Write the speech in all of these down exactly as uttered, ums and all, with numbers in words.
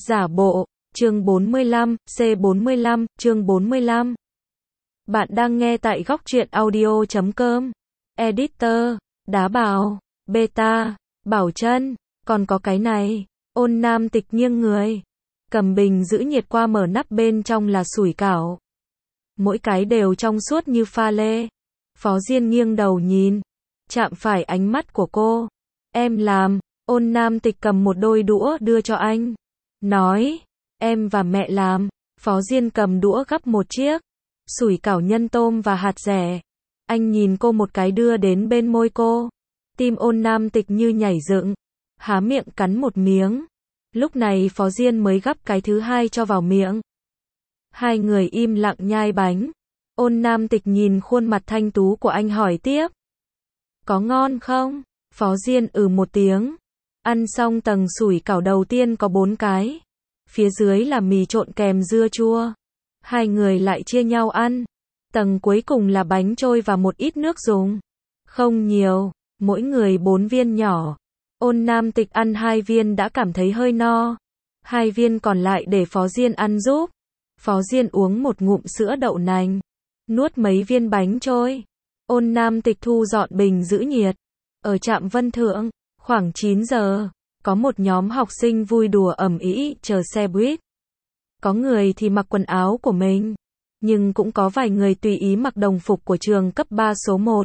Giả bộ, chương bốn mươi lăm, C bốn mươi lăm, chương bốn mươi lăm. Bạn đang nghe tại góc truyện audio chấm com. Editor, Đá Bào, Beta, Bảo Trân, còn có cái này. Ôn Nam Tịch nghiêng người, cầm bình giữ nhiệt qua mở nắp, bên trong là sủi cảo. Mỗi cái đều trong suốt như pha lê. Phó Diên nghiêng đầu nhìn, chạm phải ánh mắt của cô. Em làm. Ôn Nam Tịch cầm một đôi đũa đưa cho anh, nói, em và mẹ làm. Phó Diên cầm đũa gắp một chiếc sủi cảo nhân tôm và hạt dẻ. Anh nhìn cô một cái đưa đến bên môi cô. Tim Ôn Nam Tịch như nhảy dựng, há miệng cắn một miếng. Lúc này Phó Diên mới gắp cái thứ hai cho vào miệng. Hai người im lặng nhai bánh. Ôn Nam Tịch nhìn khuôn mặt thanh tú của anh hỏi tiếp, có ngon không? Phó Diên ừ một tiếng. Ăn xong tầng sủi cảo đầu tiên có bốn cái. Phía dưới là mì trộn kèm dưa chua. Hai người lại chia nhau ăn. Tầng cuối cùng là bánh trôi và một ít nước dùng. Không nhiều, mỗi người bốn viên nhỏ. Ôn Nam Tịch ăn hai viên đã cảm thấy hơi no. Hai viên còn lại để Phó Diên ăn giúp. Phó Diên uống một ngụm sữa đậu nành, nuốt mấy viên bánh trôi. Ôn Nam Tịch thu dọn bình giữ nhiệt. Ở trạm Vân Thượng, khoảng chín giờ, có một nhóm học sinh vui đùa ầm ĩ chờ xe buýt. Có người thì mặc quần áo của mình, nhưng cũng có vài người tùy ý mặc đồng phục của trường cấp ba số một.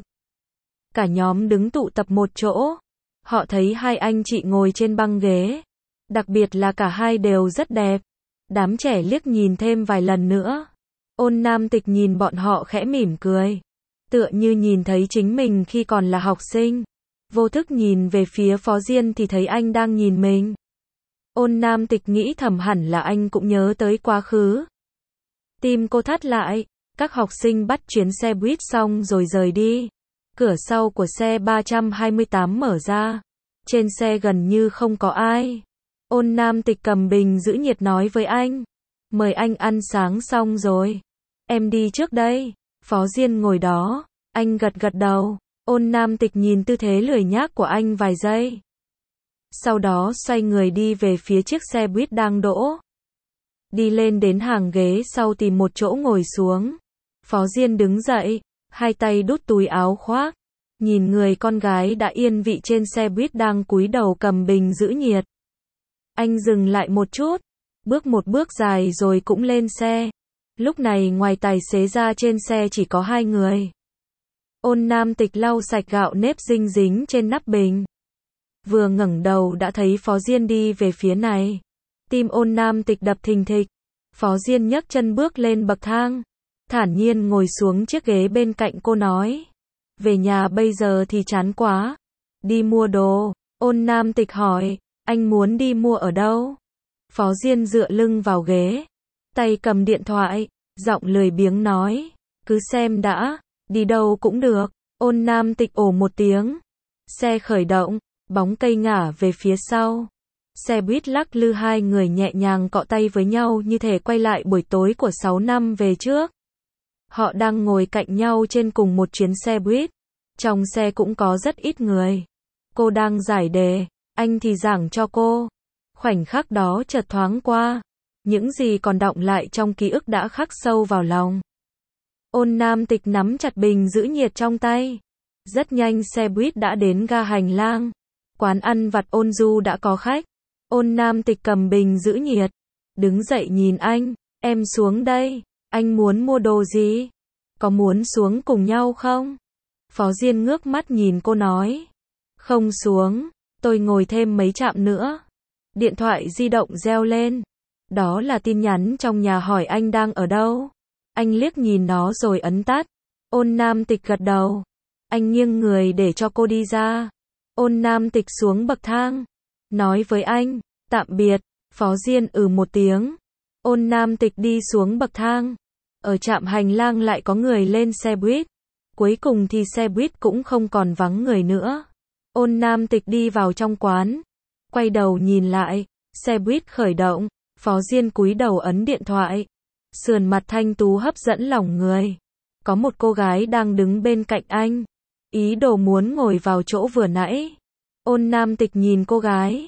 Cả nhóm đứng tụ tập một chỗ. Họ thấy hai anh chị ngồi trên băng ghế. Đặc biệt là cả hai đều rất đẹp. Đám trẻ liếc nhìn thêm vài lần nữa. Ôn Nam Tịch nhìn bọn họ khẽ mỉm cười, tựa như nhìn thấy chính mình khi còn là học sinh. Vô thức nhìn về phía Phó Diên thì thấy anh đang nhìn mình. Ôn Nam Tịch nghĩ thầm hẳn là anh cũng nhớ tới quá khứ. Tim cô thắt lại. Các học sinh bắt chuyến xe buýt xong rồi rời đi. Cửa sau của xe ba trăm hai mươi tám mở ra. Trên xe gần như không có ai. Ôn Nam Tịch cầm bình giữ nhiệt nói với anh, mời anh ăn sáng xong rồi, em đi trước đây. Phó Diên ngồi đó, anh gật gật đầu. Ôn Nam Tịch nhìn tư thế lười nhác của anh vài giây. Sau đó xoay người đi về phía chiếc xe buýt đang đỗ. Đi lên đến hàng ghế sau tìm một chỗ ngồi xuống. Phó Diên đứng dậy, hai tay đút túi áo khoác. Nhìn người con gái đã yên vị trên xe buýt đang cúi đầu cầm bình giữ nhiệt. Anh dừng lại một chút, bước một bước dài rồi cũng lên xe. Lúc này ngoài tài xế ra trên xe chỉ có hai người. Ôn Nam Tịch lau sạch gạo nếp dinh dính trên nắp bình. Vừa ngẩng đầu đã thấy Phó Diên đi về phía này. Tim Ôn Nam Tịch đập thình thịch. Phó Diên nhấc chân bước lên bậc thang, thản nhiên ngồi xuống chiếc ghế bên cạnh cô nói, về nhà bây giờ thì chán quá, đi mua đồ. Ôn Nam Tịch hỏi, anh muốn đi mua ở đâu? Phó Diên dựa lưng vào ghế, tay cầm điện thoại, giọng lười biếng nói, cứ xem đã, đi đâu cũng được. Ôn Nam Tịch ồ một tiếng. Xe khởi động, bóng cây ngả về phía sau. Xe buýt lắc lư, hai người nhẹ nhàng cọ tay với nhau như thể quay lại buổi tối của sáu năm về trước. Họ đang ngồi cạnh nhau trên cùng một chuyến xe buýt. Trong xe cũng có rất ít người. Cô đang giải đề, anh thì giảng cho cô. Khoảnh khắc đó chợt thoáng qua. Những gì còn đọng lại trong ký ức đã khắc sâu vào lòng. Ôn Nam Tịch nắm chặt bình giữ nhiệt trong tay. Rất nhanh xe buýt đã đến ga hành lang. Quán ăn vặt Ôn Du đã có khách. Ôn Nam Tịch cầm bình giữ nhiệt, đứng dậy nhìn anh, em xuống đây, anh muốn mua đồ gì? Có muốn xuống cùng nhau không? Phó Diên ngước mắt nhìn cô nói, không xuống, tôi ngồi thêm mấy trạm nữa. Điện thoại di động reo lên. Đó là tin nhắn trong nhà hỏi anh đang ở đâu. Anh liếc nhìn nó rồi ấn tắt. Ôn Nam Tịch gật đầu. Anh nghiêng người để cho cô đi ra. Ôn Nam Tịch xuống bậc thang, nói với anh, tạm biệt. Phó Diên ừ một tiếng. Ôn Nam Tịch đi xuống bậc thang. Ở trạm hành lang lại có người lên xe buýt. Cuối cùng thì xe buýt cũng không còn vắng người nữa. Ôn Nam Tịch đi vào trong quán. Quay đầu nhìn lại, xe buýt khởi động. Phó Diên cúi đầu ấn điện thoại. Sườn mặt thanh tú hấp dẫn lòng người. Có một cô gái đang đứng bên cạnh anh, ý đồ muốn ngồi vào chỗ vừa nãy. Ôn Nam Tịch nhìn cô gái.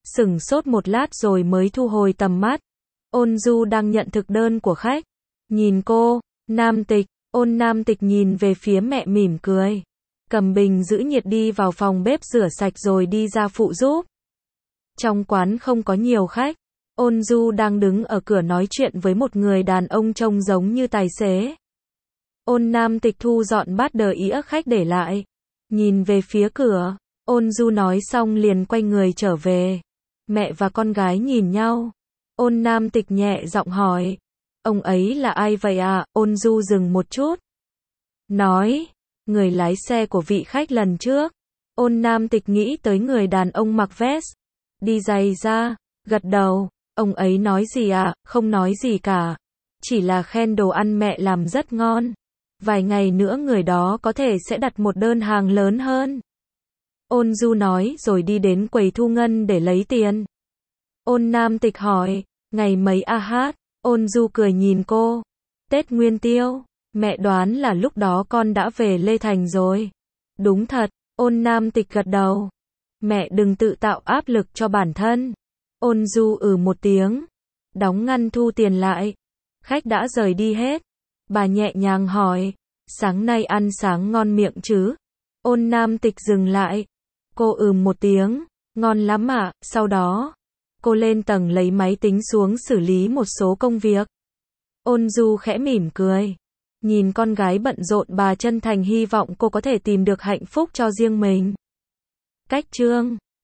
sửng sốt một lát rồi mới thu hồi tầm mắt. Ôn Du đang nhận thực đơn của khách. Nhìn cô, Nam Tịch, Ôn Nam Tịch nhìn về phía mẹ mỉm cười. Cầm bình giữ nhiệt đi vào phòng bếp rửa sạch rồi đi ra phụ giúp. Trong quán không có nhiều khách. Ôn Du đang đứng ở cửa nói chuyện với một người đàn ông trông giống như tài xế. Ôn Nam Tịch thu dọn bát đờ ĩa khách để lại. Nhìn về phía cửa. Ôn Du nói xong liền quay người trở về. Mẹ và con gái nhìn nhau. Ôn Nam Tịch nhẹ giọng hỏi. Ông ấy là ai vậy à? Ôn Du dừng một chút. Nói. Người lái xe của vị khách lần trước. Ôn Nam Tịch nghĩ tới người đàn ông mặc vest. Đi giày da. Gật đầu. Ông ấy nói gì ạ? Không nói gì cả. Chỉ là khen đồ ăn mẹ làm rất ngon. Vài ngày nữa người đó có thể sẽ đặt một đơn hàng lớn hơn. Ôn Du nói rồi đi đến quầy thu ngân để lấy tiền. Ôn Nam Tịch hỏi, ngày mấy a hát? Ôn Du cười nhìn cô. Tết Nguyên Tiêu. Mẹ đoán là lúc đó con đã về Lê Thành rồi. Đúng thật. Ôn Nam Tịch gật đầu. Mẹ đừng tự tạo áp lực cho bản thân. Ôn Du ừ một tiếng. Đóng ngăn thu tiền lại. Khách đã rời đi hết. Bà nhẹ nhàng hỏi. Sáng nay ăn sáng ngon miệng chứ? Ôn Nam Tịch dừng lại. Cô ừm một tiếng. Ngon lắm ạ. Sau đó, cô lên tầng lấy máy tính xuống xử lý một số công việc. Ôn Du khẽ mỉm cười. Nhìn con gái bận rộn bà chân thành hy vọng cô có thể tìm được hạnh phúc cho riêng mình. Cách chương